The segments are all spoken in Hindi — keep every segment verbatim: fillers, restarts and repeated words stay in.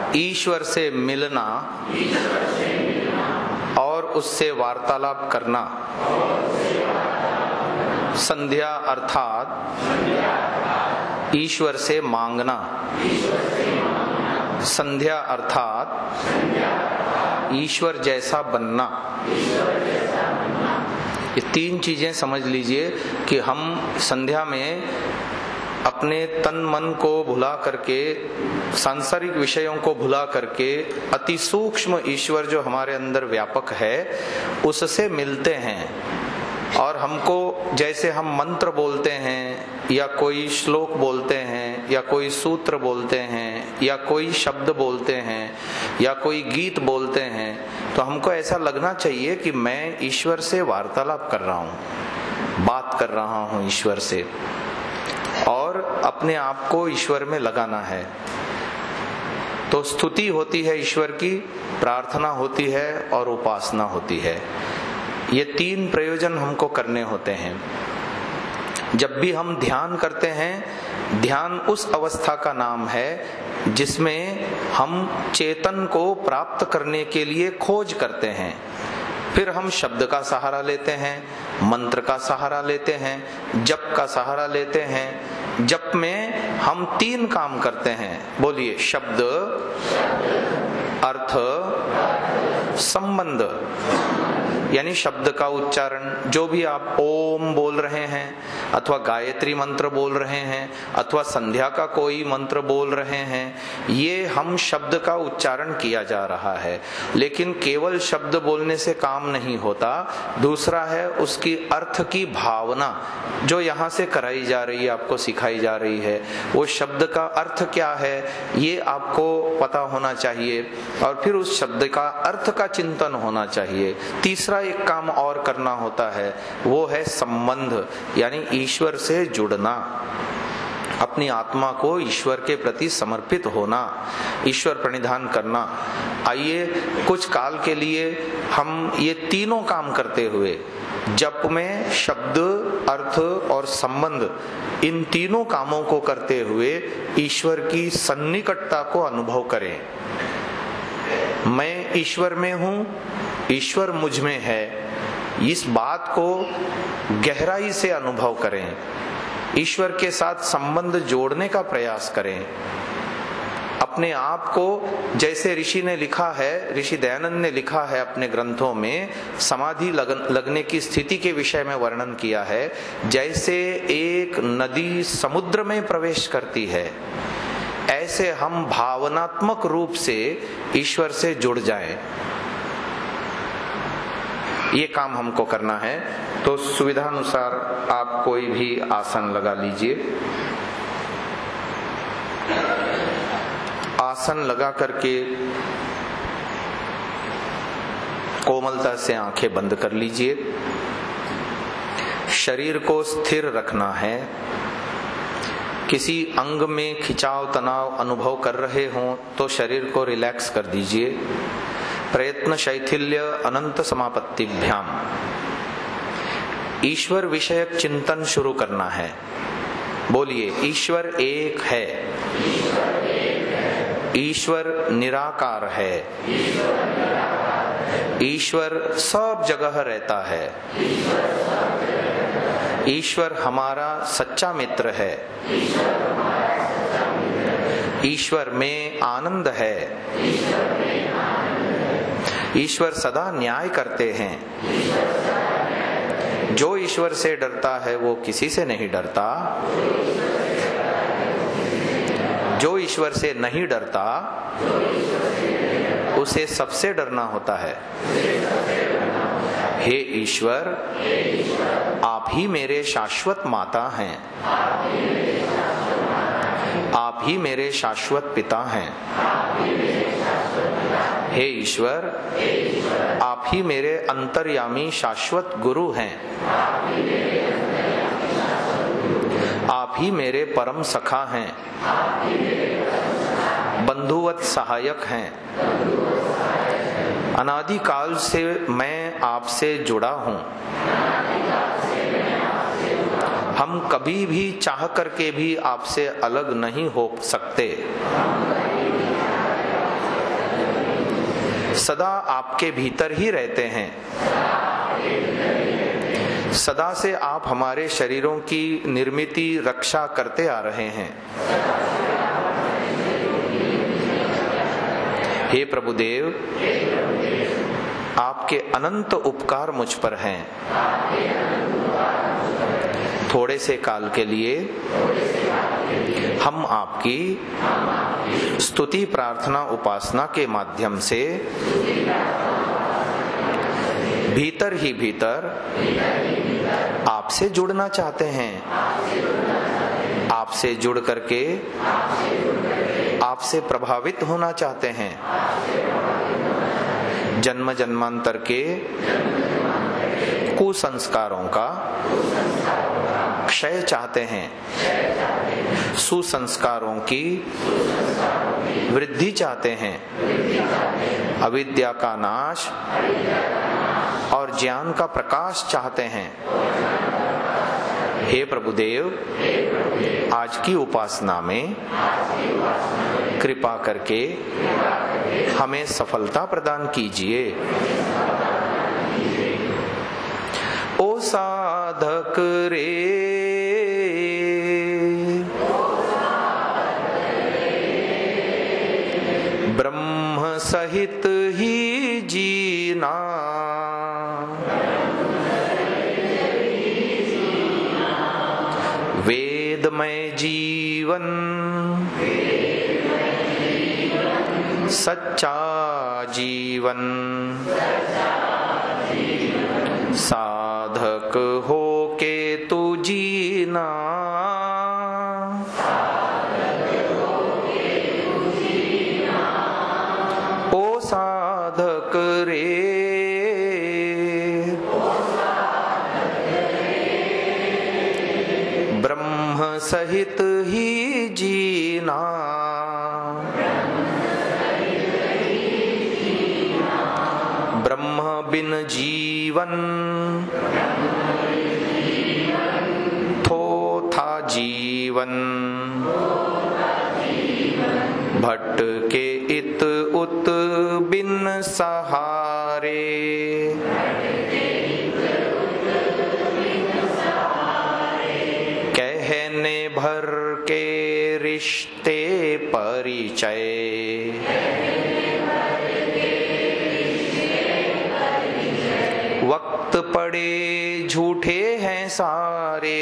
ईश्वर से मिलना और उससे वार्तालाप करना। संध्या अर्थात ईश्वर से मांगना। संध्या अर्थात ईश्वर जैसा बनना। ये तीन चीजें समझ लीजिए कि हम संध्या में अपने तन मन को भुला करके, सांसारिक विषयों को भुला करके अति सूक्ष्म ईश्वर जो हमारे अंदर व्यापक है उससे मिलते हैं। और हमको जैसे हम मंत्र बोलते हैं या कोई श्लोक बोलते हैं या कोई सूत्र बोलते हैं या कोई शब्द बोलते हैं या कोई गीत बोलते हैं, तो हमको ऐसा लगना चाहिए कि मैं ईश्वर से वार्तालाप कर रहा हूँ, बात कर रहा हूँ ईश्वर से, और अपने आप को ईश्वर में लगाना है। तो स्तुति होती है ईश्वर की, प्रार्थना होती है और उपासना होती है। ये तीन प्रयोजन हमको करने होते हैं। जब भी हम ध्यान करते हैं, ध्यान उस अवस्था का नाम है जिसमें हम चेतन को प्राप्त करने के लिए खोज करते हैं। फिर हम शब्द का सहारा लेते हैं, मंत्र का सहारा लेते हैं, जप का सहारा लेते हैं। जप में हम तीन काम करते हैं, बोलिए, शब्द, अर्थ, संबंध। यानी शब्द का उच्चारण, जो भी आप ओम बोल रहे हैं अथवा गायत्री मंत्र बोल रहे हैं अथवा संध्या का कोई मंत्र बोल रहे हैं, ये हम शब्द का उच्चारण किया जा रहा है। लेकिन केवल शब्द बोलने से काम नहीं होता। दूसरा है उसकी अर्थ की भावना जो यहाँ से कराई जा रही है, आपको सिखाई जा रही है। वो शब्द का अर्थ क्या है ये आपको पता होना चाहिए और फिर उस शब्द का अर्थ का चिंतन होना चाहिए। तीसरा एक काम और करना होता है, वो है संबंध, यानी ईश्वर से जुड़ना, अपनी आत्मा को ईश्वर के प्रति समर्पित होना, ईश्वर प्रणिधान करना। आइए कुछ काल के लिए हम ये तीनों काम करते हुए, जप में शब्द, अर्थ और संबंध, इन तीनों कामों को करते हुए ईश्वर की सन्निकटता को अनुभव करें। मैं ईश्वर में हूं, ईश्वर मुझ में है, इस बात को गहराई से अनुभव करें। ईश्वर के साथ संबंध जोड़ने का प्रयास करें। अपने आप को, जैसे ऋषि ने लिखा है, ऋषि दयानंद ने लिखा है अपने ग्रंथों में, समाधि लग, लगने की स्थिति के विषय में वर्णन किया है। जैसे एक नदी समुद्र में प्रवेश करती है, ऐसे हम भावनात्मक रूप से ईश्वर से जुड़ जाएं। ये काम हमको करना है। तो सुविधानुसार आप कोई भी आसन लगा लीजिए। आसन लगा करके कोमलता से आंखें बंद कर लीजिए। शरीर को स्थिर रखना है। किसी अंग में खिंचाव तनाव अनुभव कर रहे हों तो शरीर को रिलैक्स कर दीजिए। प्रयत्न शैथिल्य अनंत समापत्तिभ्याम। ईश्वर विषयक चिंतन शुरू करना है। बोलिए, ईश्वर एक है, ईश्वर निराकार है, ईश्वर सब जगह रहता है, ईश्वर हमारा सच्चा मित्र है, ईश्वर में आनंद है, ईश्वर सदा न्याय करते हैं। जो ईश्वर से डरता है वो किसी से नहीं डरता। जो ईश्वर से नहीं डरता उसे सबसे डरना होता है। हे ईश्वर, आप ही मेरे शाश्वत माता हैं, आप ही मेरे शाश्वत पिता हैं। हे ईश्वर, आप ही मेरे अंतर्यामी शाश्वत गुरु हैं, आप ही मेरे परम सखा हैं, बंधुवत सहायक हैं। अनादि काल से मैं आपसे जुड़ा हूँ। हम कभी भी चाह करके भी आपसे अलग नहीं हो सकते। सदा आपके भीतर ही रहते हैं। सदा से आप हमारे शरीरों की निर्मिति रक्षा करते आ रहे हैं। हे प्रभुदेव, आपके अनंत उपकार मुझ पर हैं। थोड़े से काल के लिए हम आपकी स्तुति प्रार्थना उपासना के माध्यम से भीतर ही भीतर आपसे जुड़ना चाहते हैं। आपसे जुड़ करके आपसे प्रभावित होना चाहते हैं। जन्म जन्मांतर के कुसंस्कारों का क्षय चाहते हैं। सुसंस्कारों की वृद्धि चाहते हैं। अविद्या का नाश और ज्ञान का प्रकाश चाहते हैं। हे प्रभुदेव, आज की उपासना में कृपा करके हमें सफलता प्रदान कीजिए। ओ साधक रे, ब्रह्म सहित ही जीना, वेदमय जीवन सच्चा जीवन, साधक हो के तू जीना, ओ साधक रे, ब्रह्म सहित ही जीना, ब्रह्म बिन जीवन थोथा जीवन, भटके इत उत बिन सहारे, कहने भर के रिश्ते परिचय, वक्त पड़े झूठे हैं सारे,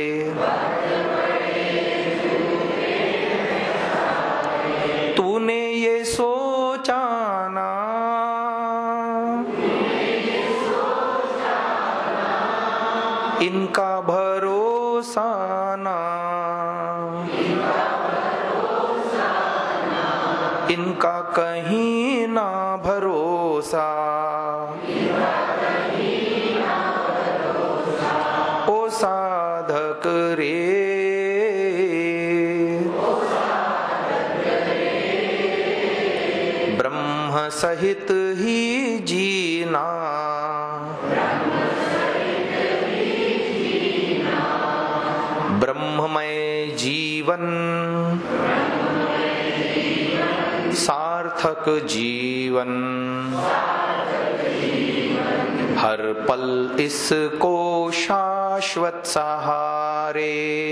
तूने ये सोचा ना, इनका भरोसा ना, इनका कहीं ना भरोसा, ओ साधक रे, ब्रह्म सहित ही जीना, ब्रह्ममय जीवन सार्थक जीवन, हर पल इसको शाश्वत सहारे,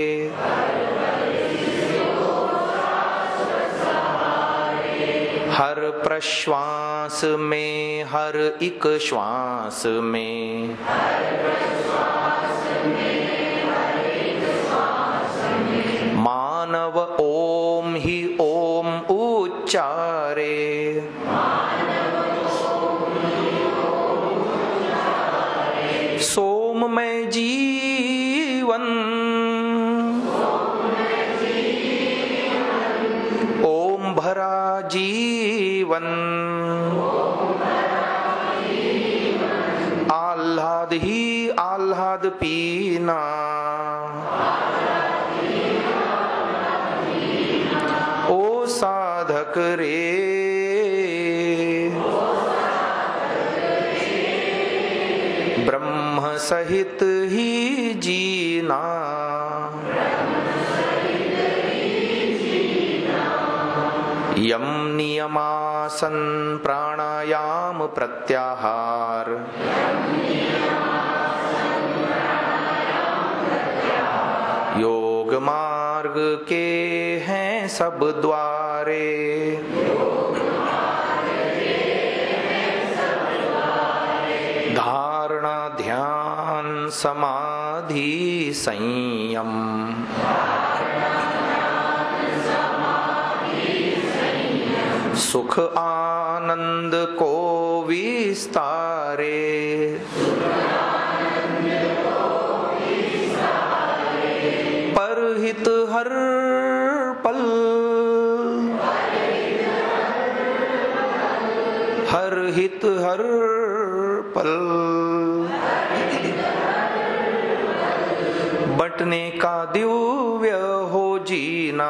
हर प्रश्वास में हर एक श्वास में, मानव ओम ही ओम उच्चारे, सोम में जीवन, ओम भरा जीवन, आह्लाद ही आह्लाद पीना, ओ साधक रे, ब्रह्म सहित ही जीना, यम नियम नियमासन प्राणायाम प्रत्याहार, योग मार्ग के हैं सब द्वारे, धारणा ध्यान समाधि संयम, सुख आनंद को विस्तारे, परहित हर पल, हर हित हर पल, बटने का दिव्य हो जीना,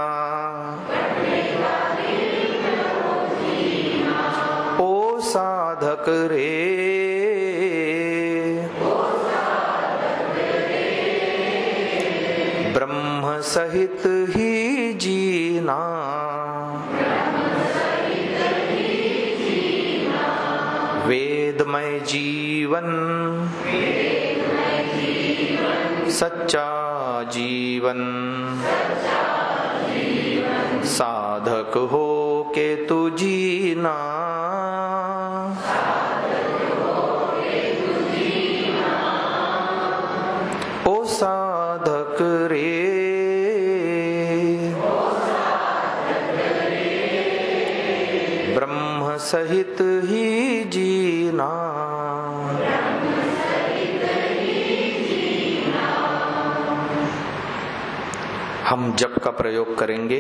ओ साधक रे, ब्रह्म सहित ही जीना, वेदमय जीवन, सच्चा जीवन, साधक हो के तू जीना, ओ साधक रे, ब्रह्म सहित ही जीना, हम जप का प्रयोग करेंगे।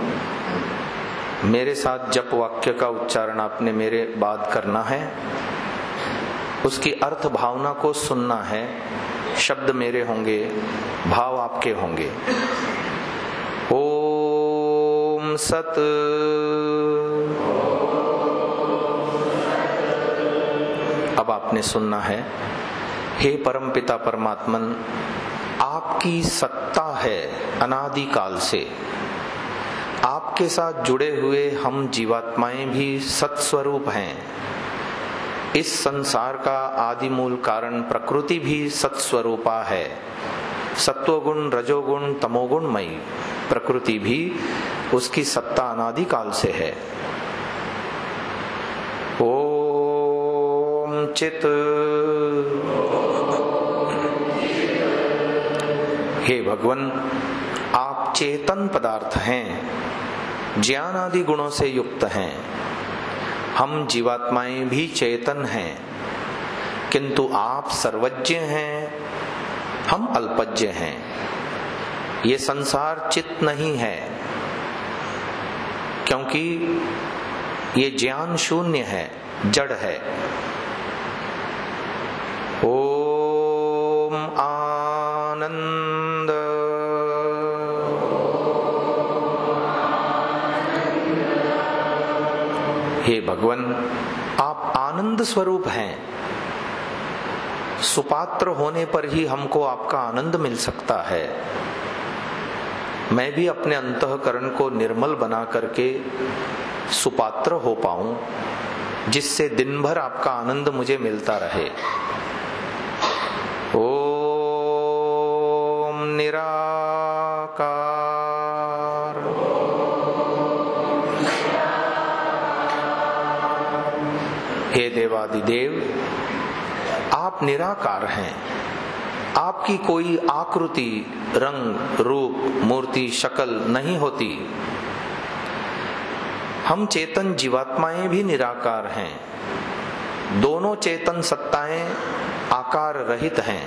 मेरे साथ जप वाक्य का उच्चारण आपने मेरे बाद करना है, उसकी अर्थ भावना को सुनना है। शब्द मेरे होंगे, भाव आपके होंगे। ओम सत, अब आपने सुनना है। हे परमपिता परमात्मन, आपकी सत्ता है अनादि काल से। आपके साथ जुड़े हुए हम जीवात्माएं भी सत्स्वरूप हैं। इस संसार का आदि मूल कारण प्रकृति भी सत्स्वरूपा है। सत्वगुण, रजोगुण, तमोगुणमयी प्रकृति भी उसकी सत्ता अनादि काल से है। ओम चित, हे भगवान, आप चेतन पदार्थ हैं, ज्ञान आदि गुणों से युक्त हैं। हम जीवात्माएं भी चेतन हैं, किंतु आप सर्वज्ञ हैं, हम अल्पज्ञ हैं। ये संसार चित नहीं है, क्योंकि ये ज्ञान शून्य है, जड़ है। ओम आनंद, हे भगवान, आप आनंद स्वरूप हैं। सुपात्र होने पर ही हमको आपका आनंद मिल सकता है। मैं भी अपने अंतःकरण को निर्मल बना करके सुपात्र हो पाऊं, जिससे दिन भर आपका आनंद मुझे मिलता रहे। ओम निराकार, हे देवादिदेव, आप निराकार हैं। आपकी कोई आकृति, रंग, रूप, मूर्ति, शक्ल नहीं होती। हम चेतन जीवात्माएं भी निराकार हैं। दोनों चेतन सत्ताएं आकार रहित हैं।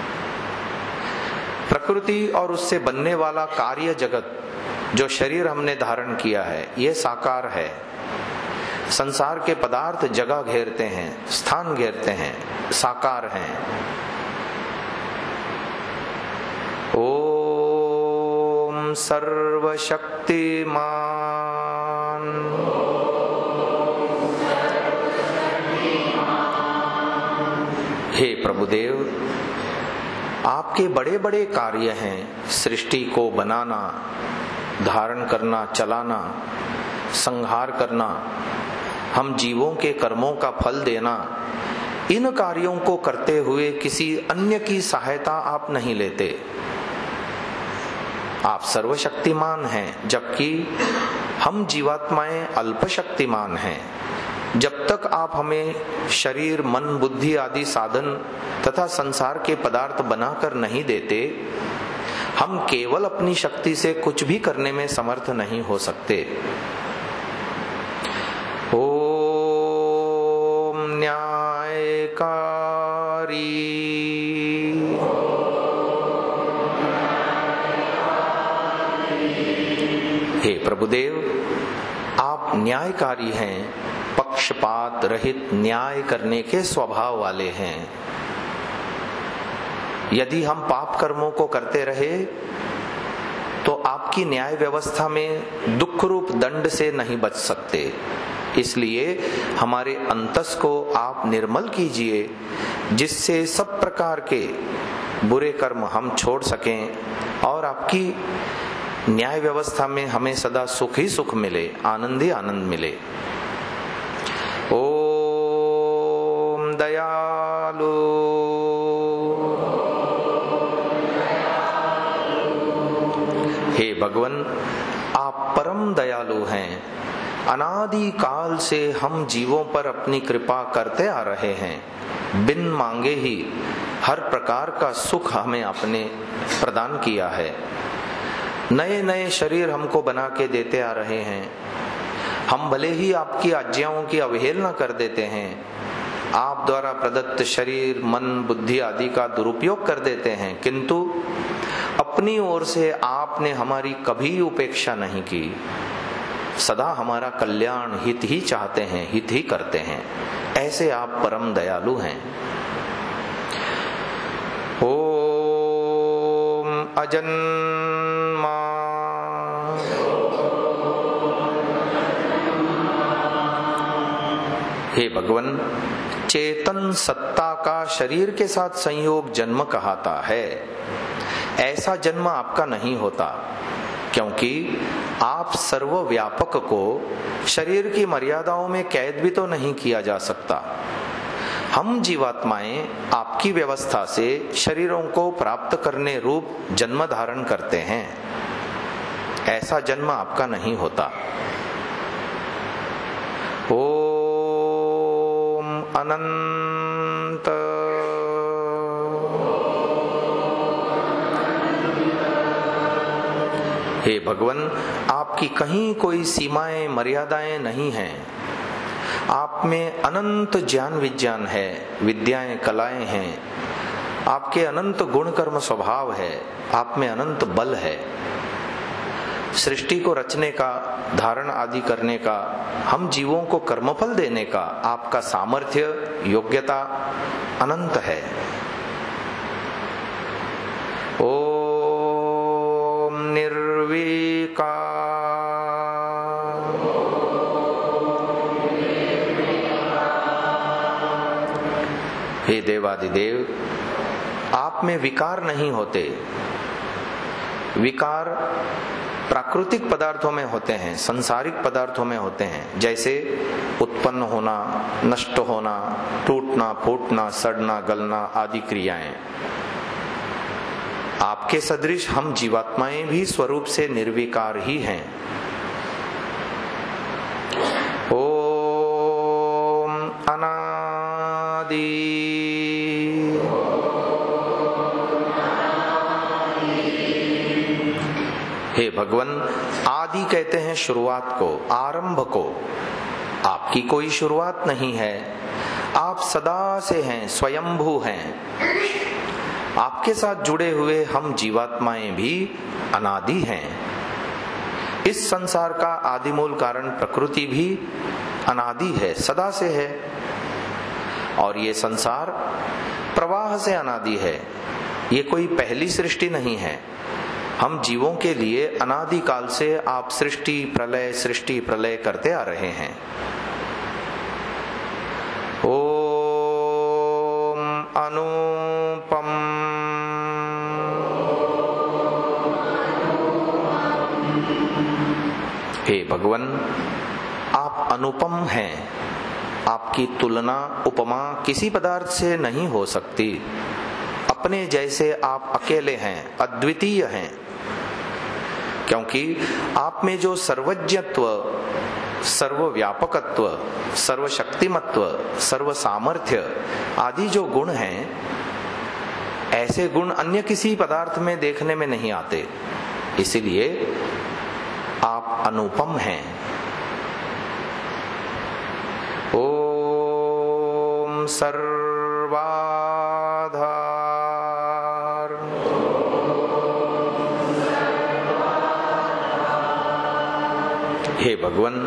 प्रकृति और उससे बनने वाला कार्य जगत, जो शरीर हमने धारण किया है, यह साकार है। संसार के पदार्थ जगह घेरते हैं, स्थान घेरते हैं, साकार हैं। ओम सर्वशक्तिमान, हे प्रभुदेव, आपके बड़े बड़े कार्य हैं। सृष्टि को बनाना, धारण करना, चलाना, संहार करना, हम जीवों के कर्मों का फल देना, इन कार्यों को करते हुए किसी अन्य की सहायता आप नहीं लेते। आप सर्वशक्तिमान हैं, जबकि हम जीवात्माएं अल्पशक्तिमान हैं। जब तक आप हमें शरीर, मन, बुद्धि आदि साधन तथा संसार के पदार्थ बनाकर नहीं देते, हम केवल अपनी शक्ति से कुछ भी करने में समर्थ नहीं हो सकते। ओम न्यायकारी हे प्रभुदेव, आप न्यायकारी हैं, पक्षपात रहित न्याय करने के स्वभाव वाले हैं। यदि हम पाप कर्मों को करते रहे तो आपकी न्याय व्यवस्था में दुख रूप दंड से नहीं बच सकते। इसलिए हमारे अंतस को आप निर्मल कीजिए, जिससे सब प्रकार के बुरे कर्म हम छोड़ सकें और आपकी न्याय व्यवस्था में हमें सदा सुख ही सुख मिले, आनंद ही आनंद मिले। ओम दयालु हे भगवान, आप परम दयालु हैं। अनादि काल से हम जीवों पर अपनी कृपा करते आ रहे हैं। बिन मांगे ही हर प्रकार का सुख हमें आपने प्रदान किया है। नए नए शरीर हमको बना के देते आ रहे हैं। हम भले ही आपकी आज्ञाओं की अवहेलना कर देते हैं, आप द्वारा प्रदत्त शरीर, मन, बुद्धि आदि का दुरुपयोग कर देते हैं, किंतु अपनी ओर से आपने हमारी कभी उपेक्षा नहीं की। सदा हमारा कल्याण, हित ही चाहते हैं, हित ही करते हैं। ऐसे आप परम दयालु हैं। ओम अजन्मा हे भगवान, चेतन सत्ता का शरीर के साथ संयोग जन्म कहता है। ऐसा जन्म आपका नहीं होता, क्योंकि आप सर्वव्यापक को शरीर की मर्यादाओं में कैद भी तो नहीं किया जा सकता। हम जीवात्माएं आपकी व्यवस्था से शरीरों को प्राप्त करने रूप जन्म धारण करते हैं। ऐसा जन्म आपका नहीं होता। ओम अनंत हे भगवान, आपकी कहीं कोई सीमाएं, मर्यादाएं नहीं हैं। आप में अनंत ज्ञान विज्ञान है, विद्याएं, कलाएं हैं। आपके अनंत गुण कर्म स्वभाव है, आप में अनंत बल है। सृष्टि को रचने का, धारण आदि करने का, हम जीवों को कर्मफल देने का आपका सामर्थ्य, योग्यता अनंत है। ओम निर्विकार हे देवादिदेव, आप में विकार नहीं होते। विकार प्राकृतिक पदार्थों में होते हैं, संसारिक पदार्थों में होते हैं, जैसे उत्पन्न होना, नष्ट होना, टूटना, फूटना, सड़ना, गलना आदि क्रियाएं। आपके सदृश हम जीवात्माएं भी स्वरूप से निर्विकार ही हैं। ओम अनादि हे भगवान, आदि कहते हैं शुरुआत को, आरंभ को। आपकी कोई शुरुआत नहीं है। आप सदा से हैं, स्वयंभू हैं। आपके साथ जुड़े हुए हम जीवात्माएं भी अनादि हैं। इस संसार का आदिमूल कारण प्रकृति भी अनादि है, सदा से है। और ये संसार प्रवाह से अनादि है। ये कोई पहली सृष्टि नहीं है। हम जीवों के लिए अनादि काल से आप सृष्टि प्रलय सृष्टि प्रलय करते आ रहे हैं। ओम अनुपम हे भगवान, आप आप अनुपम हैं, आपकी तुलना उपमा किसी पदार्थ से नहीं हो सकती। अपने जैसे आप अकेले हैं, अद्वितीय हैं, क्योंकि आप में जो सर्वज्ञत्व, सर्वव्यापकत्व, सर्वशक्तिमत्व, सर्व सामर्थ्य आदि जो गुण हैं, ऐसे गुण अन्य किसी पदार्थ में देखने में नहीं आते। इसीलिए आप अनुपम हैं। ओम सर्वाधार हे भगवान,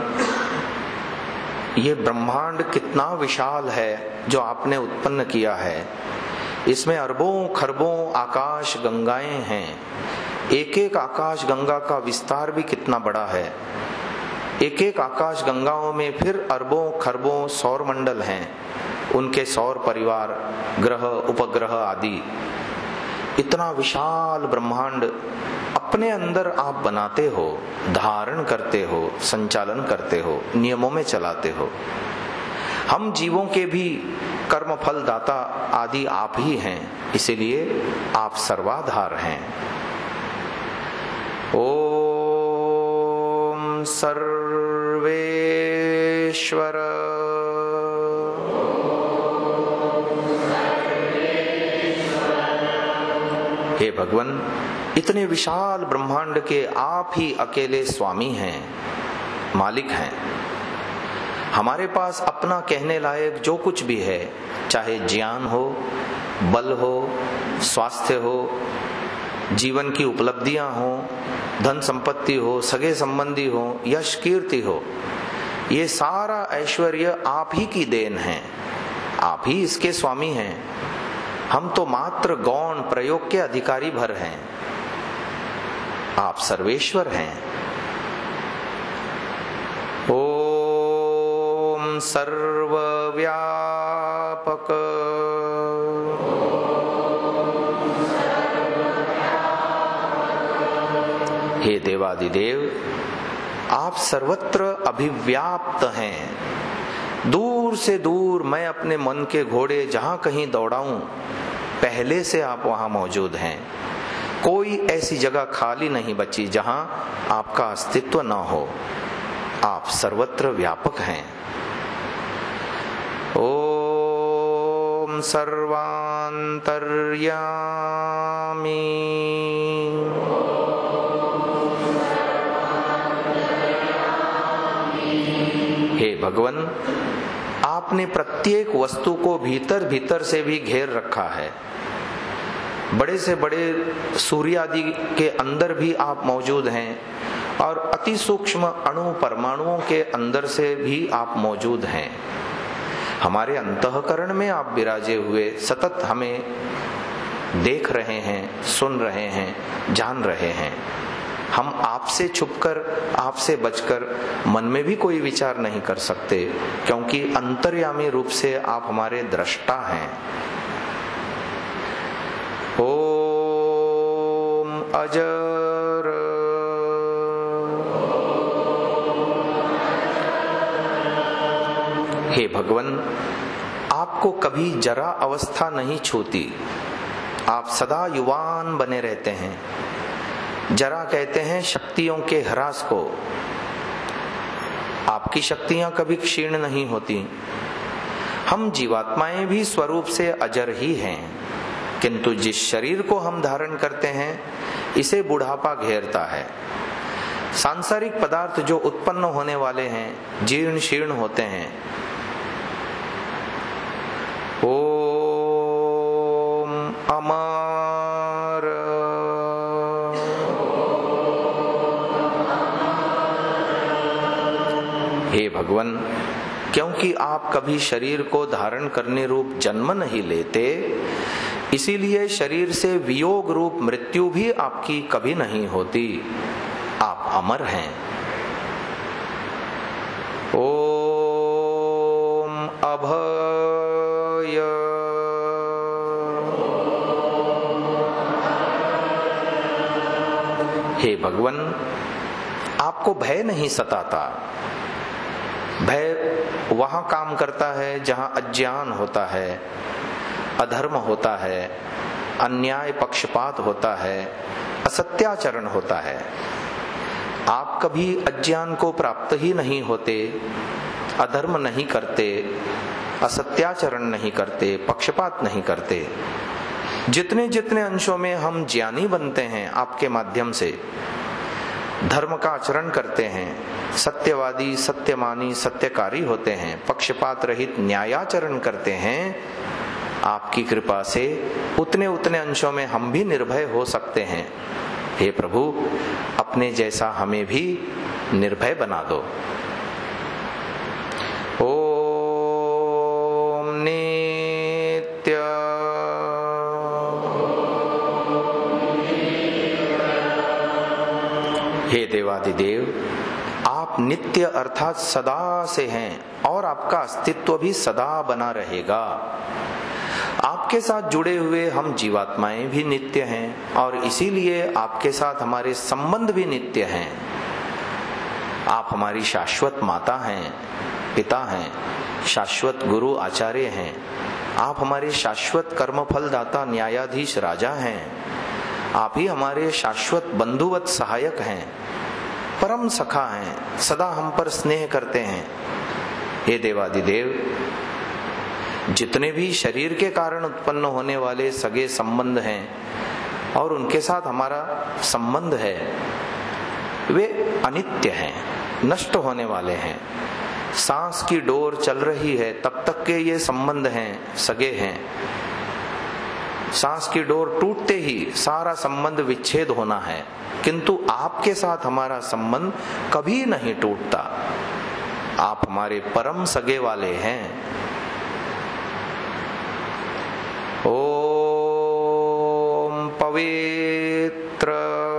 ये ब्रह्मांड कितना विशाल है जो आपने उत्पन्न किया है। इसमें अरबों खरबों आकाश गंगाएं हैं। एक एक आकाश गंगा का विस्तार भी कितना बड़ा है। एक एक आकाश गंगाओं में फिर अरबों खरबों सौर मंडल हैं, उनके सौर परिवार, ग्रह, उपग्रह आदि। इतना विशाल ब्रह्मांड अपने अंदर आप बनाते हो, धारण करते हो, संचालन करते हो, नियमों में चलाते हो। हम जीवों के भी कर्म फल दाता आदि आप ही हैं, इसीलिए आप सर्वाधार हैं। ओम सर्वेश्वर हे भगवान, इतने विशाल ब्रह्मांड के आप ही अकेले स्वामी हैं, मालिक हैं। हमारे पास अपना कहने लायक जो कुछ भी है, चाहे ज्ञान हो, बल हो, स्वास्थ्य हो, जीवन की उपलब्धियां हो, धन संपत्ति हो, सगे संबंधी हो, यश कीर्ति हो, ये सारा ऐश्वर्य आप ही की देन है। आप ही इसके स्वामी हैं। हम तो मात्र गौण प्रयोग के अधिकारी भर हैं। आप सर्वेश्वर हैं। ओम सर्वव्यापक हे देवादिदेव, आप सर्वत्र अभिव्याप्त हैं। दूर से दूर मैं अपने मन के घोड़े जहां कहीं दौड़ाऊं, पहले से आप वहां मौजूद हैं। कोई ऐसी जगह खाली नहीं बची जहां आपका अस्तित्व न हो। आप सर्वत्र व्यापक हैं। ओम सर्वांतर्यामी हे भगवान, आपने प्रत्येक वस्तु को भीतर भीतर से भी घेर रखा है। बड़े से बड़े सूर्य आदि के अंदर भी आप मौजूद हैं और अति सूक्ष्म अणु परमाणुओं के अंदर से भी आप मौजूद हैं। हमारे अंतःकरण में आप विराजे हुए सतत हमें देख रहे हैं, सुन रहे हैं, जान रहे हैं। हम आपसे छुपकर, आपसे बचकर मन में भी कोई विचार नहीं कर सकते, क्योंकि अंतर्यामी रूप से आप हमारे दृष्टा हैं। ओम अजर हे भगवान, आपको कभी जरा अवस्था नहीं छूती। आप सदा युवान बने रहते हैं। जरा कहते हैं शक्तियों के ह्रास को। आपकी शक्तियां कभी क्षीण नहीं होती। हम जीवात्माएं भी स्वरूप से अजर ही हैं, किंतु जिस शरीर को हम धारण करते हैं, इसे बुढ़ापा घेरता है। सांसारिक पदार्थ जो उत्पन्न होने वाले हैं, जीर्ण शीर्ण होते हैं। ओम अमर हे भगवान, क्योंकि आप कभी शरीर को धारण करने रूप जन्म नहीं लेते, इसीलिए शरीर से वियोग रूप मृत्यु भी आपकी कभी नहीं होती। आप अमर हैं। ओम अभय हे भगवान, आपको भय नहीं सताता। भय वहां काम करता है जहां अज्ञान होता है, अधर्म होता है, अन्याय पक्षपात होता है, असत्याचरण होता है। आप कभी अज्ञान को प्राप्त ही नहीं होते, अधर्म नहीं करते, असत्याचरण नहीं करते, पक्षपात नहीं करते। जितने जितने अंशों में हम ज्ञानी बनते हैं आपके माध्यम से, धर्म का आचरण करते हैं, सत्यवादी, सत्यमानी, सत्यकारी होते हैं, पक्षपात रहित न्यायाचरण करते हैं, आपकी कृपा से उतने उतने अंशों में हम भी निर्भय हो सकते हैं। हे प्रभु, अपने जैसा हमें भी निर्भय बना दो। ओम नित्य हे देवादिदेव, आप नित्य अर्थात सदा से हैं और आपका अस्तित्व भी सदा बना रहेगा। आपके साथ जुड़े हुए हम जीवात्माएं भी नित्य हैं और इसीलिए आपके साथ हमारे संबंध भी नित्य हैं। आप हमारी शाश्वत माता हैं, पिता हैं, शाश्वत गुरु आचार्य हैं। आप हमारे शाश्वत कर्मफल दाता न्यायाधीश राजा हैं। आप ही हमारे शाश्वत बंधुवत सहायक हैं, परम सखा हैं, सदा हम पर स्नेह करते हैं। हे देवादिदेव, जितने भी शरीर के कारण उत्पन्न होने वाले सगे संबंध हैं और उनके साथ हमारा संबंध है, वे अनित्य हैं, नष्ट होने वाले हैं। सांस की डोर चल रही है तब तक के ये संबंध हैं, सगे हैं। सांस की डोर टूटते ही सारा संबंध विच्छेद होना है, किंतु आपके साथ हमारा संबंध कभी नहीं टूटता। आप हमारे परम सगे वाले हैं। ओम पवित्र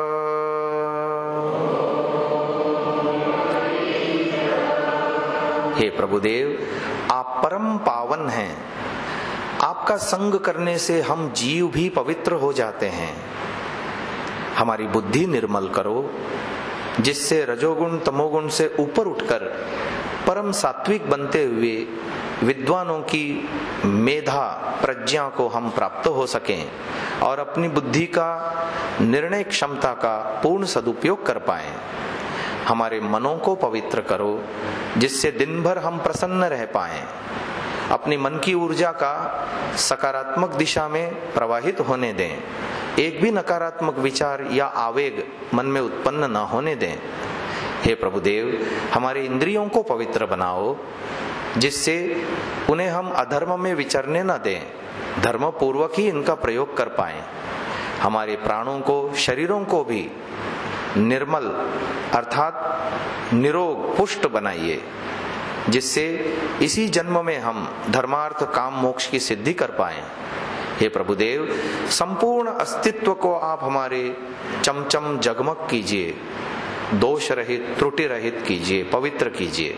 हे प्रभुदेव, आप परम पावन हैं। आपका संग करने से हम जीव भी पवित्र हो जाते हैं। हमारी बुद्धि निर्मल करो, जिससे रजोगुण तमोगुण से ऊपर उठकर परम सात्विक बनते हुए विद्वानों की मेधा प्रज्ञा को हम प्राप्त हो सकें और अपनी बुद्धि का निर्णय क्षमता का पूर्ण सदुपयोग कर पाएं। हमारे मनों को पवित्र करो, जिससे दिन भर हम प्रसन्न रह पाएं। अपनी मन की ऊर्जा का सकारात्मक दिशा में प्रवाहित होने दें। एक भी नकारात्मक विचार या आवेग मन में उत्पन्न न होने दें। हे प्रभुदेव, हमारे इंद्रियों को पवित्र बनाओ, जिससे उन्हें हम अधर्म में विचरने न दें, धर्म पूर्वक ही इनका प्रयोग कर पाएं। हमारे प्राणों को, शरीरों को भी निर्मल अर्थात निरोग पुष्ट बनाइए, जिससे इसी जन्म में हम धर्मार्थ काम मोक्ष की सिद्धि कर पाएं। हे प्रभुदेव, संपूर्ण अस्तित्व को आप हमारे चमचम जगमग कीजिए, दोष रहित त्रुटि रहित कीजिए, पवित्र कीजिए।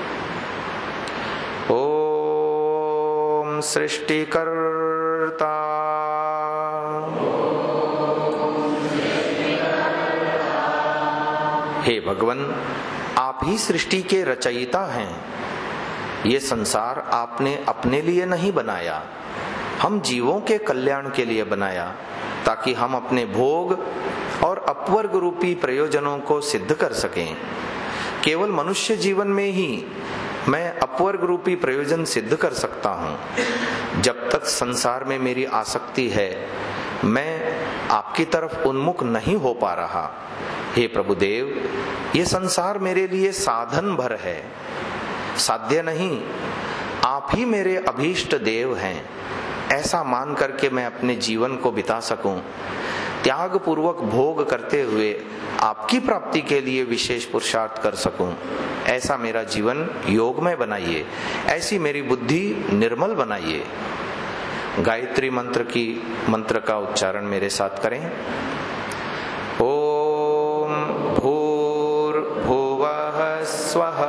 ओम सृष्टिकर्ता हे भगवन, आप ही सृष्टि के रचयिता हैं। ये संसार आपने अपने लिए नहीं बनाया, हम जीवों के कल्याण के लिए बनाया, ताकि हम अपने भोग और अपवर्ग रूपी प्रयोजनों को सिद्ध कर सकें। केवल मनुष्य जीवन में ही मैं अपवर्ग रूपी प्रयोजन सिद्ध कर सकता हूँ। जब तक संसार में मेरी आसक्ति है, मैं आपकी तरफ उन्मुख नहीं हो पा रहा। हे प्रभुदेव, ये संसार मेरे लिए साधन भर है, साध्य नहीं। आप ही मेरे अभीष्ट देव हैं, ऐसा मान करके मैं अपने जीवन को बिता सकूं। त्याग पूर्वक भोग करते हुए आपकी प्राप्ति के लिए विशेष पुरुषार्थ कर सकूं, ऐसा मेरा जीवन योगमय बनाइए, ऐसी मेरी बुद्धि निर्मल बनाइए। गायत्री मंत्र की मंत्र का उच्चारण मेरे साथ करें। ओम भूर्भुवः स्वः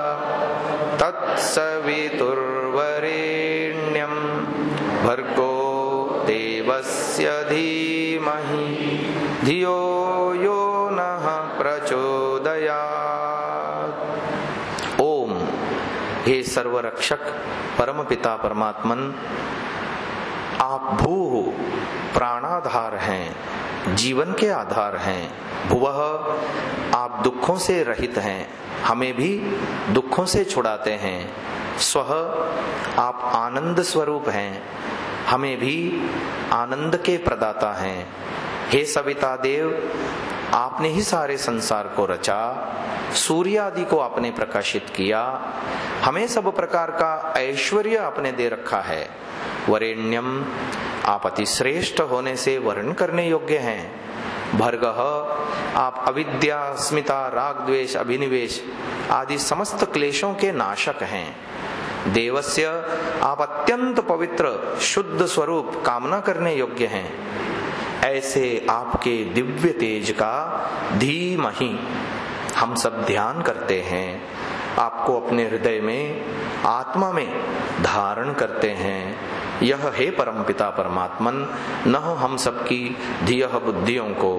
तत्सवितुर्वरेण्यं भर्गो देवस्य धीमहि धियो यो नः प्रचोदयात्। ओम सर्वरक्षक परम पिता परमात्मन, आप भू प्राणाधार हैं, जीवन के आधार हैं। भुवः आप दुखों से रहित हैं, हमें भी दुखों से छुड़ाते हैं। स्वः आप आनंद स्वरूप हैं, हमें भी आनंद के प्रदाता हैं। हे सविता देव, आपने ही सारे संसार को रचा, सूर्य आदि को आपने प्रकाशित किया, हमें सब प्रकार का ऐश्वर्य आपने दे रखा है। वरेण्यम आप अति श्रेष्ठ होने से वर्ण करने योग्य हैं। भर्गः आप अविद्या, अस्मिता, राग, द्वेष, अभिनिवेश आदि समस्त क्लेशों के नाशक हैं। देवस्य आप अत्यंत पवित्र शुद्ध स्वरूप कामना करने योग्य हैं। ऐसे आपके दिव्य तेज का धीमहि हम सब ध्यान करते हैं, आपको अपने हृदय में आत्मा में धारण करते हैं। यह हे परमपिता परमात्मन, न हम सबकी धियः बुद्धियों को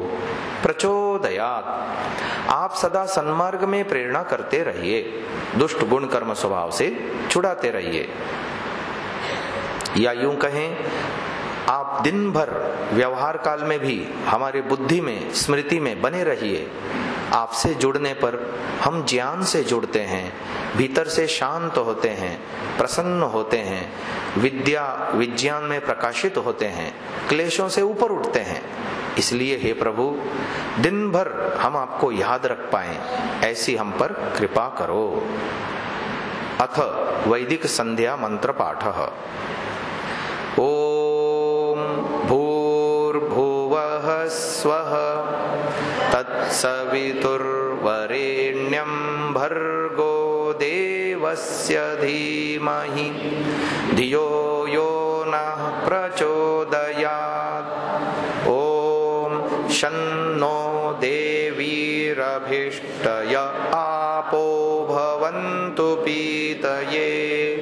प्रचोदयात् आप सदा सन्मार्ग में प्रेरणा करते रहिए, दुष्ट गुण कर्म स्वभाव से छुड़ाते रहिए। या यूं कहें, आप दिन भर व्यवहार काल में भी हमारे बुद्धि में, स्मृति में बने रहिए। आपसे जुड़ने पर हम ज्ञान से जुड़ते हैं, भीतर से शांत होते हैं, प्रसन्न होते हैं, विद्या विज्ञान में प्रकाशित होते हैं, क्लेशों से ऊपर उठते हैं। इसलिए हे प्रभु, दिन भर हम आपको याद रख पाएं, ऐसी हम पर कृपा करो। अथ वैदिक संध्या मंत्र पाठ। ओम भूर्भुवः स्वः तत्सवितुर्वरेण्यं भर्गो देवस्य धीमहि धियो यो नः प्रचोदयात्। ओम शन्नो देवीरभिष्टय आपो भवन्तु पीतये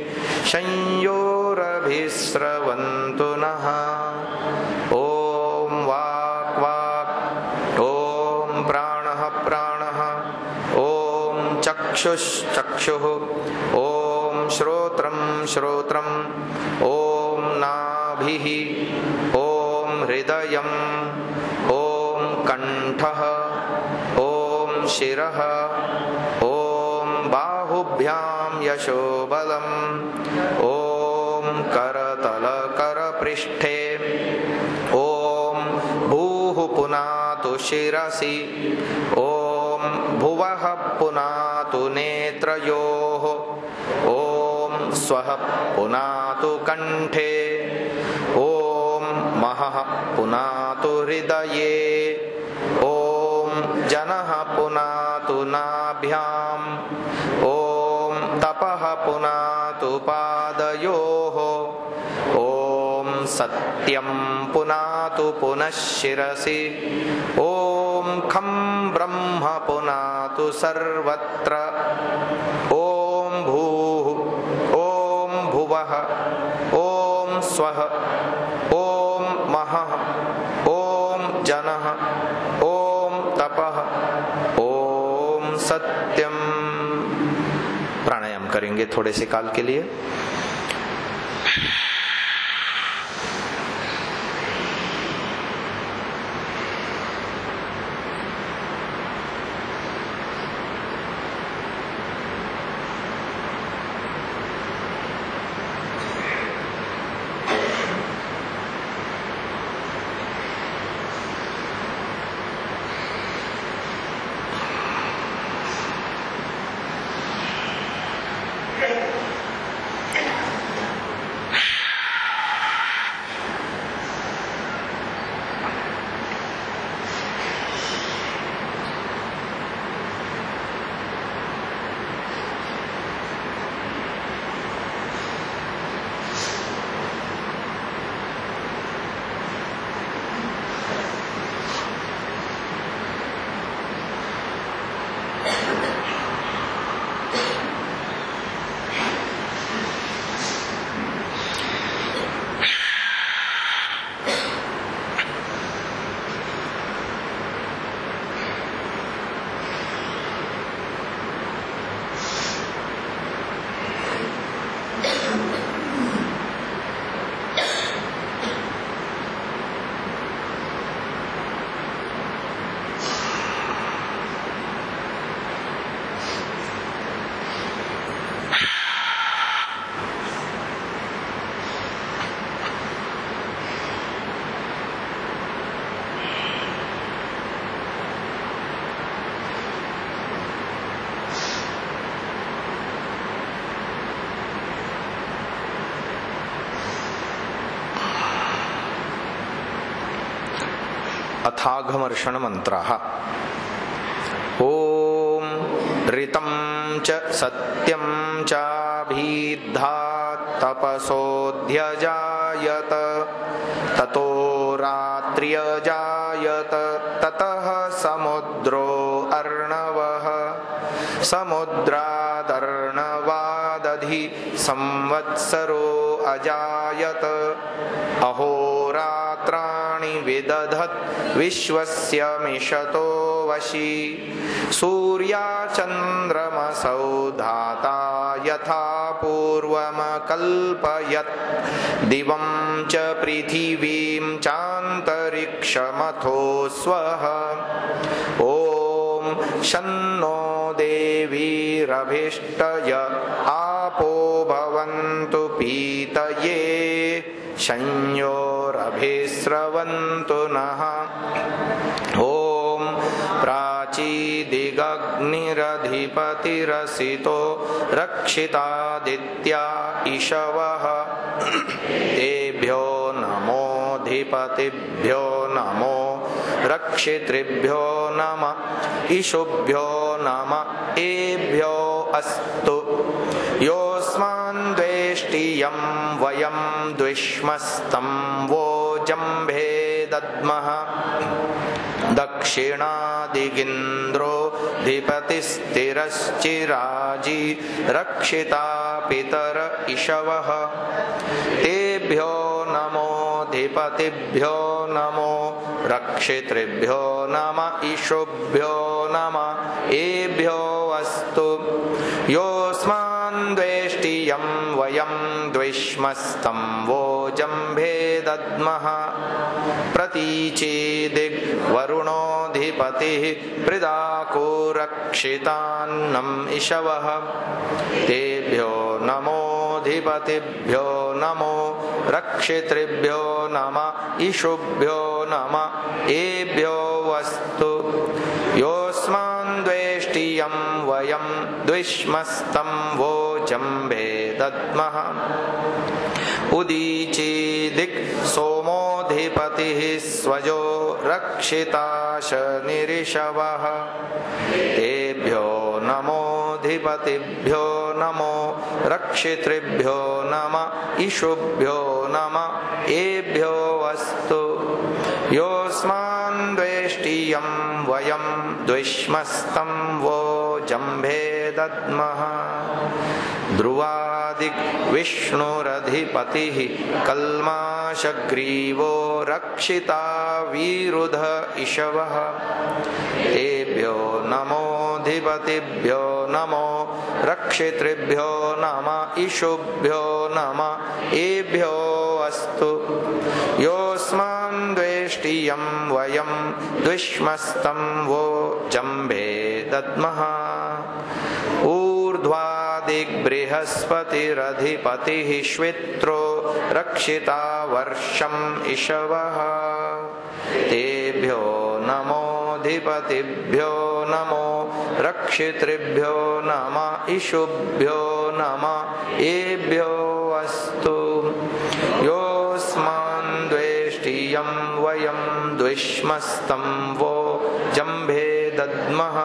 संयोरभिस्रवन्तु नः। ओम वाक् वाक्, ओम प्राणः प्राणः, ओम चक्षुश्चक्षुः, ओम श्रोत्रं श्रोत्रम्, ओम नाभिः, ओम हृदयम्, ओम कंठः, ओम शिरः, ओम बाहुभ्यां यशोबलम्, ओम करतल करपृष्ठे, ओम भूः पुनातु शिरसि, ओम भुवः पुनातु नेत्रयोः, ओम स्वः पुनातु कंठे, ओम महः पुनातु हृदये, ओम जनः पुनातु नाभ्याम्, ओम तपः पुनातु पादयोः, ओम सत्यं पुनातु पुनः शिरसि, ओम खं ब्रह्म पुनातु सर्वत्र, ओम भूः, ओम भुवः, ओम स्वः, ओम महः, ओम जनः, ओम तपः, ओम सत्यम। प्राणायाम करेंगे थोड़े से काल के लिए। अथाघमर्षण मंत्राः। ओम ऋतं च सत्यं चाभिद्धा तपसोऽध्यजायत ततो रात्र्यजायत ततः समुद्रो अर्णवः समुद्रादर्णवादधि संवत्सरो अजायत अहोरात्राणि विदधत् विश्वस्य मिषतो वशी सूर्याचन्द्रमसौ धाता यथा पूर्वमकल्पयत् दिवं च पृथिवीं चान्तरिक्षमथो स्वः। ॐ शन्नो देवीरभिष्टय आपो भवन्तु पीतये शंयोरभिस्रवन्तु नः। ॐ प्राचीदिगग्निरधिपतिरसितो रक्षितादित्या इषवः तेभ्यो नमोऽधिपतिभ्यो नमो रक्षितृभ्यो नमः इषुभ्यो नमः एभ्यो अस्तु। योऽस्मान् द्वेष्टियं वयं द्विष्मस्तं वो जम्भे दद्मः दक्षिणादिगिन्द्रो धिपतिस्थिरश्चिराजी रक्षिता पितर इषवः तेभ्यो नमोऽधिपतिभ्यो नमो रक्षितृभ्यो नमः इषुभ्यो नमः एभ्यो अस्तु। योऽस्मान् द्वेष्टियं वयं द्विष्मस्तं वो जम्भे दद्मः प्रतीचीदिग्वरुणोऽधिपतिः पृदाको रक्षितान्नम् इषवः तेभ्यो नमोऽधिपतिभ्यो नमो रक्षितृभ्यो नमः इषुभ्यो नमः एभ्यो अस्तु। योऽस्मान् द्वेष्टियं वयं द्विष्मस्तं वो जम्भे दद्मः उदीचीदिक् सोमोऽधिपतिः स्वजो रक्षिताशनिरिषवः तेभ्यो नमोऽधिपतिभ्यो नमो रक्षितृभ्यो नमः इषुभ्यो नमः एभ्यो अस्तु। योऽस्मान् द्वेष्टियं वयं द्विष्मस्तं वो जम्भे दद्मः ध्रुवादिक् विष्णुरधिपतिः कल्माशग्रीवो रक्षिता वीरुध इषवः तेभ्यो नमोऽधिपतिभ्यो नमो रक्षितृभ्यो नमः इषुभ्यो नमः एभ्यो अस्तु। योऽस्मान् द्वेष्टियं वयं द्विष्मस्तं वो जम्भे दद्मः ऊर्ध्वादिग्बृहस्पतिरधिपतिः श्वित्रो रक्षिता वर्षम् इषवः तेभ्यो नमोऽधिपतिभ्यो नमो रक्षितृभ्यो नमः इषुभ्यो नमः एभ्यो अस्तु। योऽस्मान् द्वेष्टियं वयं द्विष्मस्तं वो जम्भे दद्मः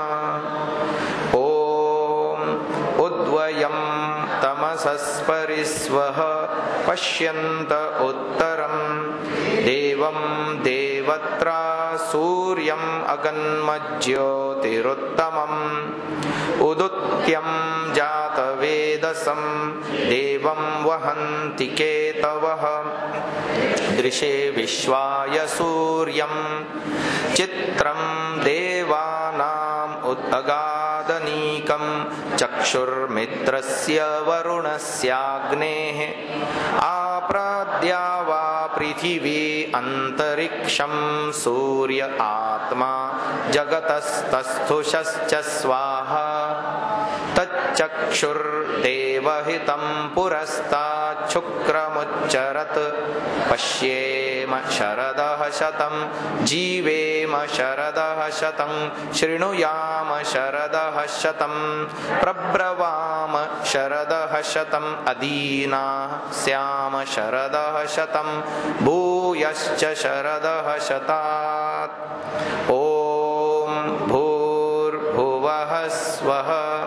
उद्वयं तमसस्परिस्वः पश्यन्त उत्तरं देवं देवत्रा सूर्यम् अगन्मज्योतिरुत्तमम् उदुत्यं जातवेदसं देवं वहन्ति केतवः दृशे विश्वाय सूर्यं चित्रं देवानाम् उदगादनीकं चक्षुर्मित्रस्य वरुणस्याग्नेः आप्राद्या वा पृथिवी अन्तरिक्षं सूर्य आत्मा जगतस्तस्थुषश्च स्वाहा तच्चक्षुर् देवहितं पुरस्तात् शुक्रमुच्चरत् पश्येम शरदः शतं जीवेम शरदः शतं शृणुयाम शरदः शतं प्रब्रवाम शरदः शतं अदीना स्याम शरदः शतं भूयश्च शरदः शतात्। ओम भूर्भुवः स्वः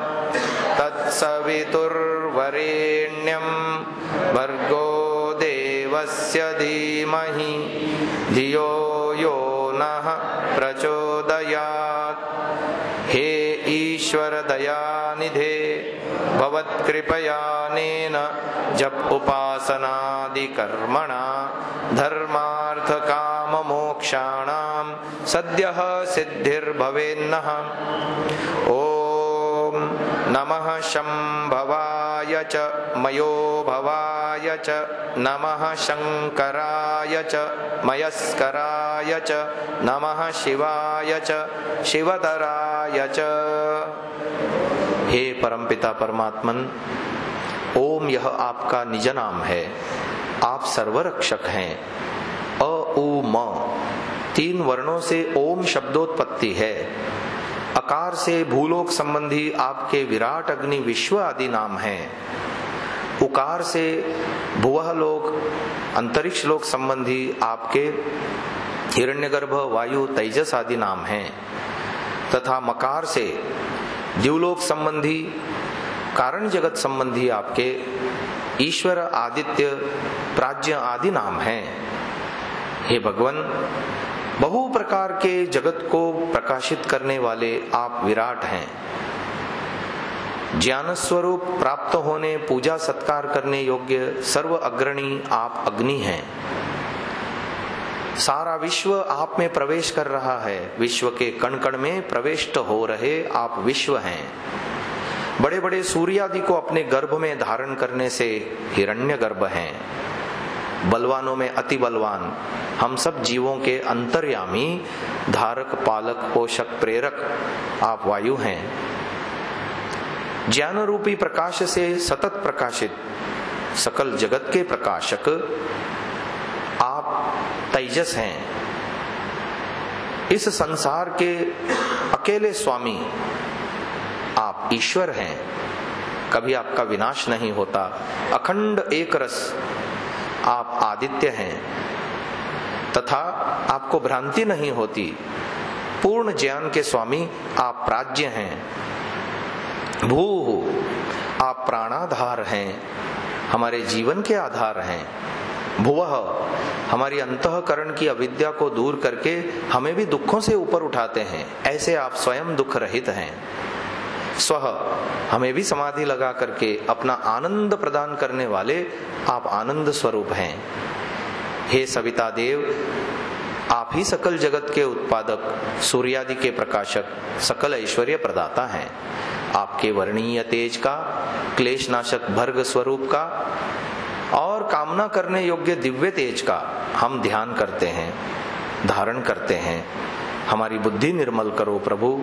तत्सवितुर्वरेण्यं भर्गो देवस्य धीमहि धियो यो नः प्रचोदयात्। हे ईश्वर दयानिधे भवत्कृपयानेन जप उपासनादि कर्मणा धर्मार्थ काम मोक्षाणां सद्यः सिद्धिर्भवेन्नः। ओम नमः शंभवाय च मयो भवाय च नमः शंकराय च मयस्कराय च नमः शिवाय च शिवतराय च। हे परमपिता परमात्मन, ओम यह आपका निज नाम है। आप सर्वरक्षक हैं। अ उ म तीन वर्णों से ओम शब्दोत्पत्ति है। अकार से भूलोक संबंधी आपके विराट अग्नि विश्व आदि नाम हैं। उकार से भुवः लोक अंतरिक्ष लोक संबंधी आपके हिरण्यगर्भ वायु तेजस आदि नाम हैं, तथा मकार से द्युलोक संबंधी कारण जगत संबंधी आपके ईश्वर आदित्य प्राज्ञ आदि नाम हैं। हे भगवान, बहु प्रकार के जगत को प्रकाशित करने वाले आप विराट हैं। ज्ञान स्वरूप प्राप्त होने पूजा सत्कार करने योग्य सर्व अग्रणी आप अग्नि हैं। सारा विश्व आप में प्रवेश कर रहा है। विश्व के कण कण में प्रविष्ट हो रहे आप विश्व हैं। बड़े बड़े सूर्यादि को अपने गर्भ में धारण करने से हिरण्य गर्भ हैं। बलवानों में अति बलवान हम सब जीवों के अंतर्यामी धारक पालक पोषक प्रेरक आप वायु हैं। ज्ञान रूपी प्रकाश से सतत प्रकाशित सकल जगत के प्रकाशक आप तेजस हैं। इस संसार के अकेले स्वामी आप ईश्वर हैं। कभी आपका विनाश नहीं होता। अखंड एक रस आप आदित्य हैं, तथा आपको भ्रांति नहीं होती। पूर्ण ज्ञान के स्वामी आप प्राज्ञ हैं। भू आप प्राणाधार हैं, हमारे जीवन के आधार हैं। भुवः हमारी अंतःकरण की अविद्या को दूर करके हमें भी दुखों से ऊपर उठाते हैं। ऐसे आप स्वयं दुख रहित हैं। स्वः हमें भी समाधि लगा करके अपना आनंद प्रदान करने वाले आप आनंद स्वरूप हैं। हे सविता देव, आप ही सकल जगत के उत्पादक, सूर्यादि के प्रकाशक, सकल ऐश्वर्य प्रदाता हैं। आपके वर्णीय तेज का, क्लेश नाशक भर्ग स्वरूप का और कामना करने योग्य दिव्य तेज का हम ध्यान करते हैं, धारण करते हैं। हमारी बुद्धि निर्मल करो प्रभु,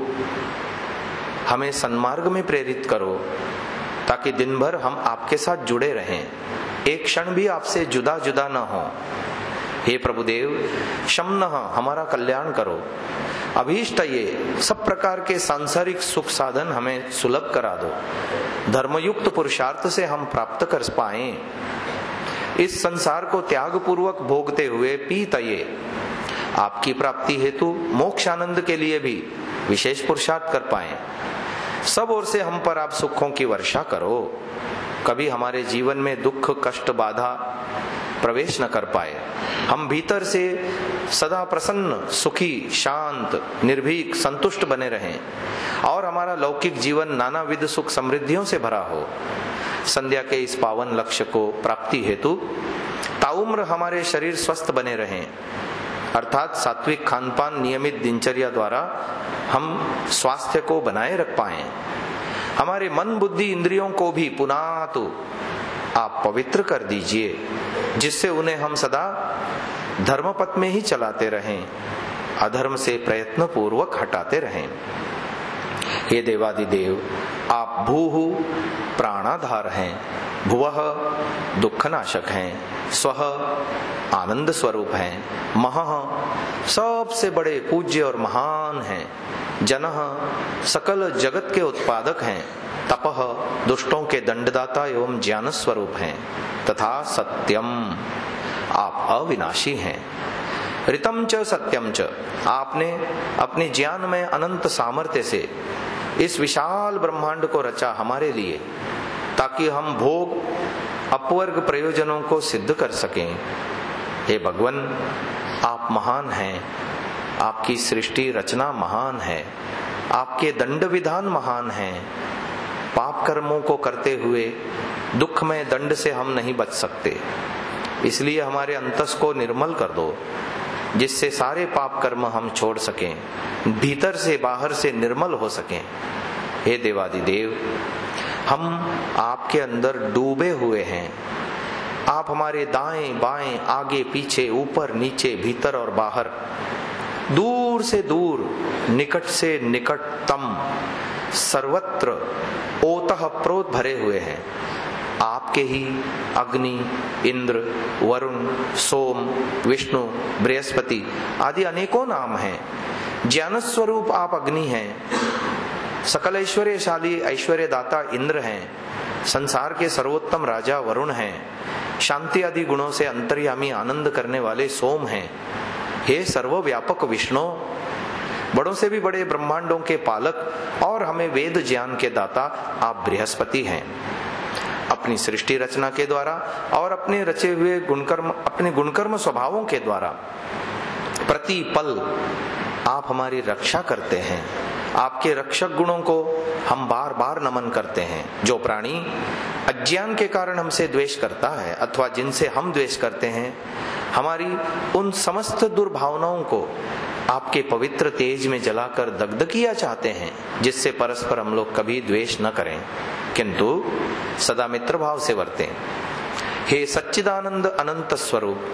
हमें सन्मार्ग में प्रेरित करो, ताकि दिन भर हम आपके साथ जुड़े रहें, एक क्षण भी आपसे जुदा जुदा न हो। हे प्रभुदेव, शमनः हमारा कल्याण करो। अभीष्ट ये सब प्रकार के सांसारिक सुख साधन हमें सुलभ करा दो। धर्मयुक्त पुरुषार्थ से हम प्राप्त कर पाएं। इस संसार को त्याग पूर्वक भोगते हुए पीतये आपकी प्राप्ति हेतु मोक्ष आनंद के लिए भी विशेष पुरुषार्थ कर पाएं। सब ओर से हम पर आप सुखों की वर्षा करो। कभी हमारे जीवन में दुख कष्ट बाधा प्रवेश न कर पाए। हम भीतर से सदा प्रसन्न सुखी शांत निर्भीक संतुष्ट बने रहें और हमारा लौकिक जीवन नानाविध सुख समृद्धियों से भरा हो। संध्या के इस पावन लक्ष्य को प्राप्ति हेतु ताउम्र हमारे शरीर स्वस्थ बने रहें, अर्थात सात्विक खानपान नियमित दिनचर्या द्वारा हम स्वास्थ्य को बनाए रख पाएं। हमारे मन बुद्धि इंद्रियों को भी पुनः तो आप पवित्र कर दीजिए, जिससे उन्हें हम सदा धर्मपथ में ही चलाते रहें, अधर्म से प्रयत्न पूर्वक हटाते रहें। हे देवादिदेव, आप भूहु प्राणाधार हैं, भुवः दुखनाशक हैं, स्वः आनंद स्वरूप हैं, महः सबसे बड़े पूज्य और महान हैं, जनः सकल जगत के उत्पादक हैं, तपः दुष्टों के दंडदाता एवं ज्ञान स्वरूप हैं, तथा सत्यम आप अविनाशी हैं, ऋतम च सत्यम च आपने अपने ज्ञान में अनंत सामर्थ्य से इस विशाल ब्रह्मांड को रचा हमारे लिए, ताकि हम भोग अपवर्ग प्रयोजनों को सिद्ध कर सकें। हे भगवान, आप महान हैं, आपकी सृष्टि रचना महान है, आपके दंड विधान महान हैं। पाप कर्मों को करते हुए दुख में दंड से हम नहीं बच सकते, इसलिए हमारे अंतस को निर्मल कर दो, जिससे सारे पाप कर्म हम छोड़ सकें, भीतर से बाहर से निर्मल हो सकें। हे देवादिदेव, हम आपके अंदर डूबे हुए हैं। आप हमारे दाएं बाएं, आगे पीछे, ऊपर नीचे, भीतर और बाहर, दूर से दूर, निकट से निकटतम, सर्वत्र ओतः प्रोत भरे हुए हैं। आपके ही अग्नि, इंद्र, वरुण, सोम, विष्णु, बृहस्पति आदि अनेकों नाम हैं। ज्ञान स्वरूप आप अग्नि हैं, सकल ऐश्वर्यशाली ऐश्वर्य दाता इंद्र हैं, संसार के सर्वोत्तम राजा वरुण हैं, शांति आदि गुणों से अंतर्यामी आनंद करने वाले सोम हैं। हे सर्वव्यापक विष्णु, बड़ों से भी बड़े ब्रह्मांडों के पालक और हमें वेद ज्ञान के दाता आप बृहस्पति हैं। अपनी सृष्टि रचना के द्वारा और अपने रचे हुए गुणकर्म, अपने गुणकर्म स्वभावों के द्वारा प्रति पल आप हमारी रक्षा करते हैं। आपके रक्षक गुणों को हम बार बार नमन करते हैं। जो प्राणी अज्ञान के कारण हमसे द्वेष करता है अथवा जिनसे हम द्वेष करते हैं, हमारी उन समस्त दुर्भावनाओं को आपके पवित्र तेज में जलाकर दग्ध किया चाहते हैं, जिससे परस्पर हम लोग कभी द्वेष न करें, किंतु सदा मित्र भाव से वर्तें। हे सच्चिदानंद अनंत स्वरूप,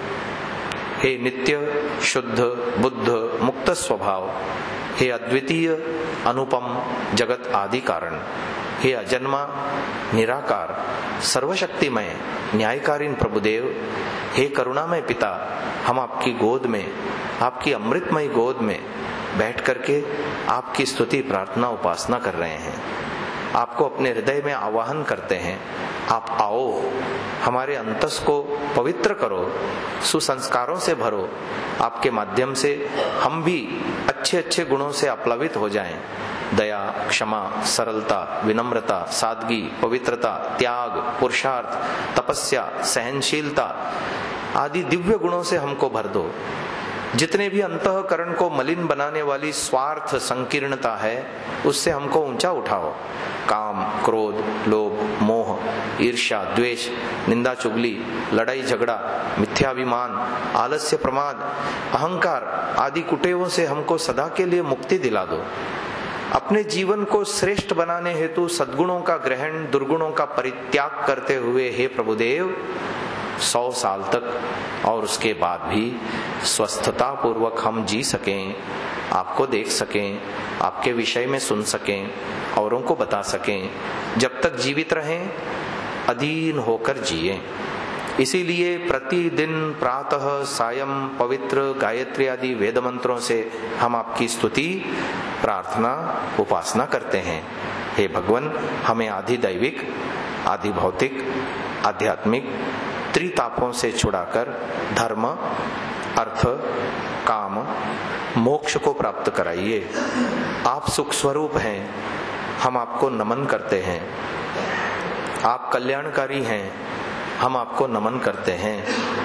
हे नित्य शुद्ध बुद्ध मुक्त स्वभाव, हे अद्वितीय अनुपम जगत आदि कारण, हे अजन्मा निराकार सर्वशक्तिमय न्यायकारीन प्रभुदेव, हे करुणामय पिता, हम आपकी गोद में, आपकी अमृतमय गोद में बैठ करके आपकी स्तुति प्रार्थना उपासना कर रहे हैं। आपको अपने हृदय में आवाहन करते हैं, आप आओ, हमारे अंतस को पवित्र करो, सुसंस्कारों से भरो। आपके माध्यम से हम भी अच्छे अच्छे गुणों से अपलवित हो जाएं। दया, क्षमा, सरलता, विनम्रता, सादगी, पवित्रता, त्याग, पुरुषार्थ, तपस्या, सहनशीलता आदि दिव्य गुणों से हमको भर दो। जितने भी अंतःकरण को मलिन बनाने वाली स्वार्थ संकीर्णता है, उससे हमको ऊंचा उठाओ। काम, क्रोध, लोभ, मोह, ईर्ष्या, द्वेष, निंदा चुगली, लड़ाई झगड़ा, मिथ्याभिमान, आलस्य, प्रमाद, अहंकार आदि कुटेवों से हमको सदा के लिए मुक्ति दिला दो। अपने जीवन को श्रेष्ठ बनाने हेतु सद्गुणों का ग्रहण, दुर्गुणों का परित्याग करते हुए हे प्रभुदेव, सौ साल तक और उसके बाद भी स्वस्थता पूर्वक हम जी सकें, आपको देख सकें, आपके विषय में सुन सकें, औरों को बता सकें। जब तक जीवित रहें अधीन होकर जिए। इसीलिए प्रतिदिन प्रातः सायं पवित्र गायत्री आदि वेद मंत्रों से हम आपकी स्तुति प्रार्थना उपासना करते हैं। हे भगवान, हमें आदि दैविक, आदि भौतिक, आध्यात्मिक त्रितापों से छुड़ाकर धर्म, अर्थ, काम, मोक्ष को प्राप्त कराइए। आप सुख स्वरूप हैं, हम आपको नमन करते हैं। आप कल्याणकारी हैं, हम आपको नमन करते हैं।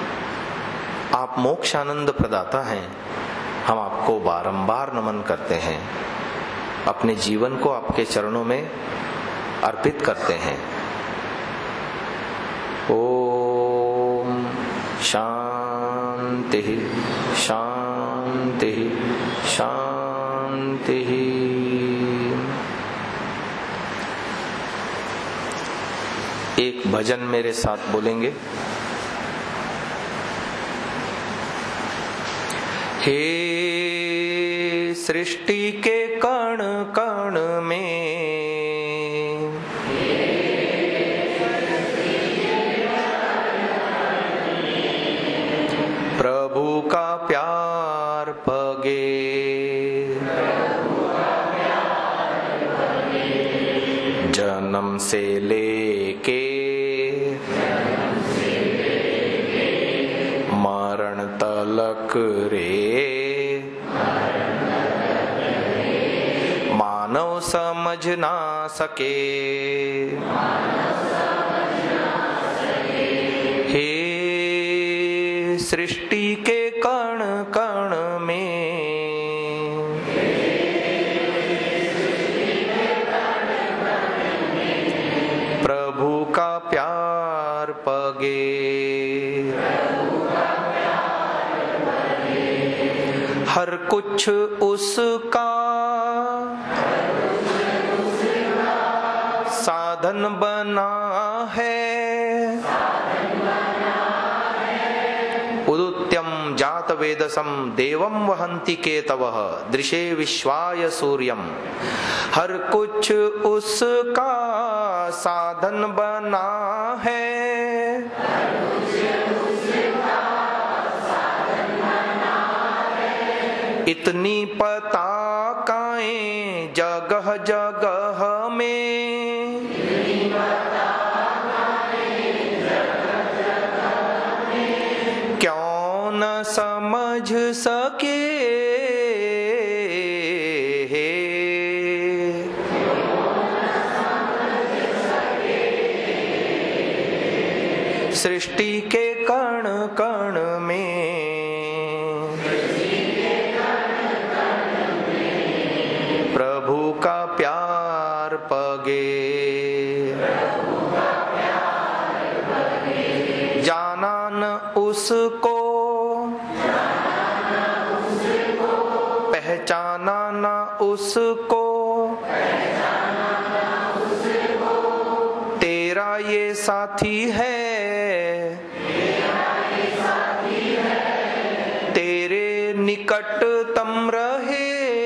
आप मोक्ष आनंद प्रदाता हैं, हम आपको बारंबार नमन करते हैं। अपने जीवन को आपके चरणों में अर्पित करते हैं। ओम शांति शांति शांति। एक भजन मेरे साथ बोलेंगे। हे सृष्टि के कण कण में प्रभु का प्यार पगे, जन्म से लेके मरण तलक रे, मानव समझ ना सके। हे सृष्टि के कण कण में प्रभु का प्यार पगे, हर कुछ उसका साधन बना है। उदुत्यम जात वेदसम देवम वहंति केतवः दृशे विश्वाय सूर्यम। हर कुछ उसका साधन बना है। इतनी पताकाएं जगह जगह में, क्यों न समझ सके। सृष्टि के कण कण में प्रभु का प्यार पगे, जाना न उसको, पहचाना न उसको, तेरा ये साथी है, तेरे निकटतम रहे।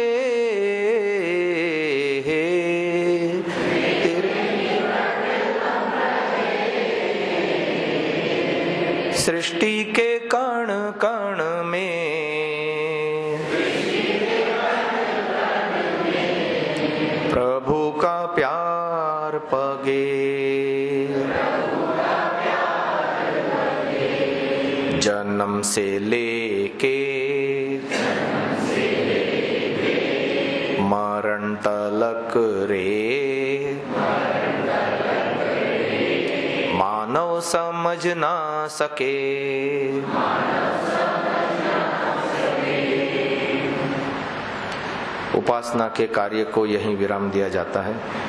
सृष्टि के कण कण में प्रभु का प्यार पगे, जन्म से लेके मरण तलक रे, मानव समझ ना सके। उपासना के कार्य को यहीं विराम दिया जाता है।